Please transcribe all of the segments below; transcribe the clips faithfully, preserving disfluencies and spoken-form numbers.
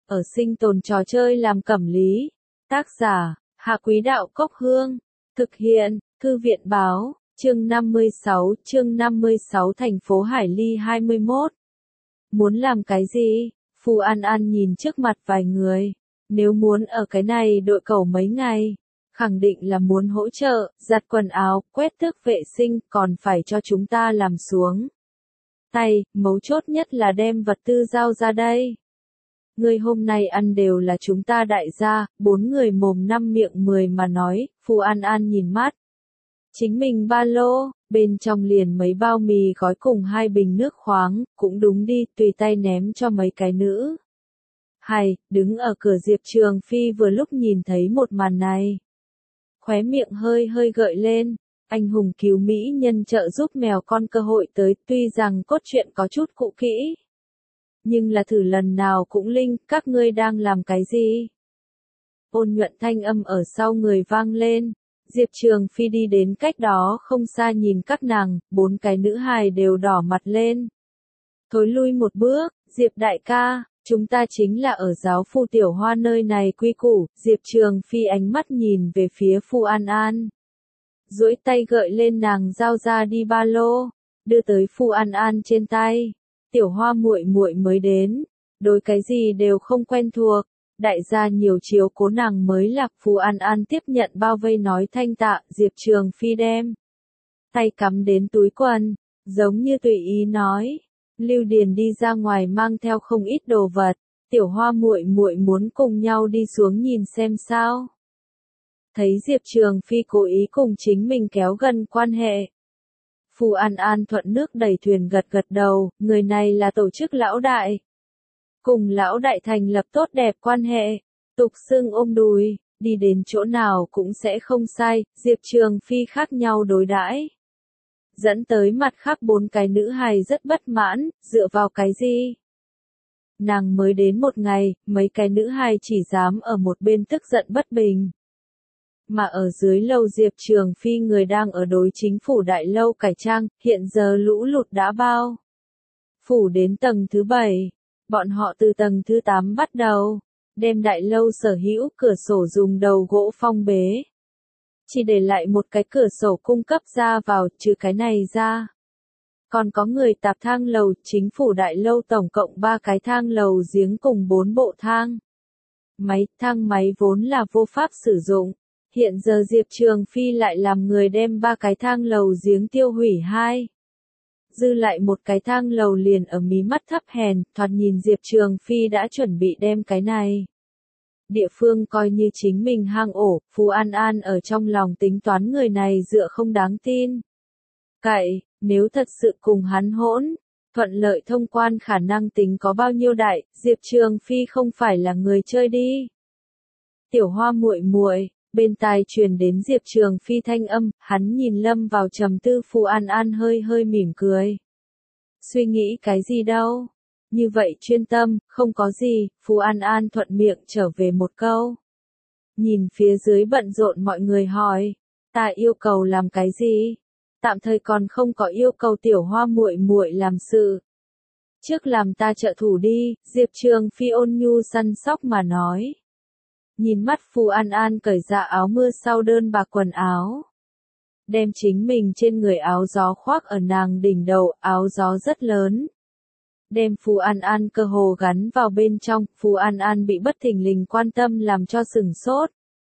ở sinh tồn trò chơi làm cẩm lý. Tác giả, Hạ Quý Đạo Cốc Hương. Thực hiện, Thư viện Báo, chương năm mươi sáu, chương năm mươi sáu thành phố Hải Ly hai mươi mốt. Muốn làm cái gì? Phù An An nhìn trước mặt vài người. Nếu muốn ở cái này đội cầu mấy ngày, khẳng định là muốn hỗ trợ, giặt quần áo, quét tước vệ sinh, còn phải cho chúng ta làm xuống tay, mấu chốt nhất là đem vật tư giao ra đây. Người hôm nay ăn đều là chúng ta đại gia, bốn người mồm năm miệng mười mà nói, Phù An An nhìn mắt. Chính mình ba lô, bên trong liền mấy bao mì gói cùng hai bình nước khoáng, cũng đúng đi, tùy tay ném cho mấy cái nữ. Hay, đứng ở cửa Diệp Trường Phi vừa lúc nhìn thấy một màn này. Khóe miệng hơi hơi gợi lên, anh hùng cứu mỹ nhân trợ giúp mèo con cơ hội tới, tuy rằng cốt truyện có chút cũ kỹ. Nhưng là thử lần nào cũng linh, các ngươi đang làm cái gì? Ôn nhuận thanh âm ở sau người vang lên. Diệp Trường Phi đi đến cách đó không xa nhìn các nàng, bốn cái nữ hài đều đỏ mặt lên. Thối lui một bước, Diệp đại ca, chúng ta chính là ở giáo Phu Tiểu Hoa nơi này quy củ. Diệp Trường Phi ánh mắt nhìn về phía Phù An An. Duỗi tay gợi lên nàng giao ra đi ba lô, đưa tới Phù An An trên tay. Tiểu Hoa muội muội mới đến, đối cái gì đều không quen thuộc, đại gia nhiều chiếu cố nàng mới là. Phù An An tiếp nhận bao vây nói thanh tạ. Diệp Trường Phi đem tay cắm đến túi quần, giống như tùy ý nói. Lưu Điền đi ra ngoài mang theo không ít đồ vật, Tiểu Hoa muội muội muốn cùng nhau đi xuống nhìn xem sao. Thấy Diệp Trường Phi cố ý cùng chính mình kéo gần quan hệ. Phù An An thuận nước đẩy thuyền gật gật đầu, người này là tổ chức lão đại. Cùng lão đại thành lập tốt đẹp quan hệ, tục xưng ôm đùi, đi đến chỗ nào cũng sẽ không sai. Diệp Trường Phi khác nhau đối đãi, dẫn tới mặt khác bốn cái nữ hài rất bất mãn, dựa vào cái gì? Nàng mới đến một ngày, mấy cái nữ hài chỉ dám ở một bên tức giận bất bình. Mà ở dưới lầu Diệp Trường Phi người đang ở đối chính phủ đại lâu cải trang, hiện giờ lũ lụt đã bao phủ đến tầng thứ bảy. Bọn họ từ tầng thứ tám bắt đầu, đem đại lâu sở hữu cửa sổ dùng đầu gỗ phong bế. Chỉ để lại một cái cửa sổ cung cấp ra vào, trừ cái này ra. Còn có người tạp thang lầu, chính phủ đại lâu tổng cộng ba cái thang lầu giếng cùng bốn bộ thang. Máy, thang máy vốn là vô pháp sử dụng. Hiện giờ Diệp Trường Phi lại làm người đem ba cái thang lầu giếng tiêu hủy hai. Dư lại một cái thang lầu liền ở mí mắt thấp hèn, thoạt nhìn Diệp Trường Phi đã chuẩn bị đem cái này. Địa phương coi như chính mình hang ổ, Phù An An ở trong lòng tính toán người này dựa không đáng tin. Cậy, nếu thật sự cùng hắn hỗn, thuận lợi thông quan khả năng tính có bao nhiêu đại, Diệp Trường Phi không phải là người chơi đi. Tiểu Hoa muội muội. Bên tai truyền đến Diệp Trường Phi thanh âm, hắn nhìn lâm vào trầm tư. Phù An An hơi hơi mỉm cười. Suy nghĩ cái gì đâu? Như vậy chuyên tâm, không có gì. Phù An An thuận miệng trở về một câu. Nhìn phía dưới bận rộn mọi người hỏi, ta yêu cầu làm cái gì? Tạm thời còn không có yêu cầu Tiểu Hoa muội muội làm sự. Trước làm ta trợ thủ đi, Diệp Trường Phi ôn nhu săn sóc mà nói. Nhìn mắt Phù An An cởi ra áo mưa sau đơn bạc quần áo. Đem chính mình trên người áo gió khoác ở nàng đỉnh đầu, áo gió rất lớn. Đem Phù An An cơ hồ gắn vào bên trong, Phù An An bị bất thình lình quan tâm làm cho sừng sốt.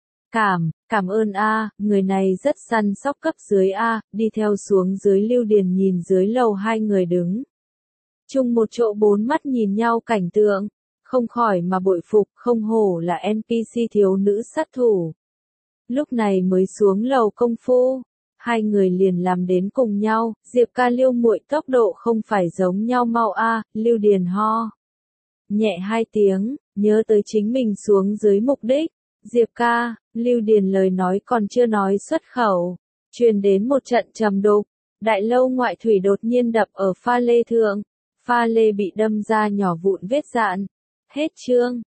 Cảm, cảm ơn a, người này rất săn sóc cấp dưới a, đi theo xuống dưới. Lưu Điền nhìn dưới lầu hai người đứng chung một chỗ bốn mắt nhìn nhau cảnh tượng. Không khỏi mà bội phục, không hổ là en pê xê thiếu nữ sát thủ. Lúc này mới xuống lầu công phu, hai người liền làm đến cùng nhau. Diệp ca Lưu muội tốc độ không phải giống nhau mau a. À, Lưu Điền ho nhẹ hai tiếng, nhớ tới chính mình xuống dưới mục đích. Diệp ca, Lưu Điền lời nói còn chưa nói xuất khẩu, truyền đến một trận trầm đục. Đại lâu ngoại thủy đột nhiên đập ở pha lê thượng, pha lê bị đâm ra nhỏ vụn vết dạn. Hết chương.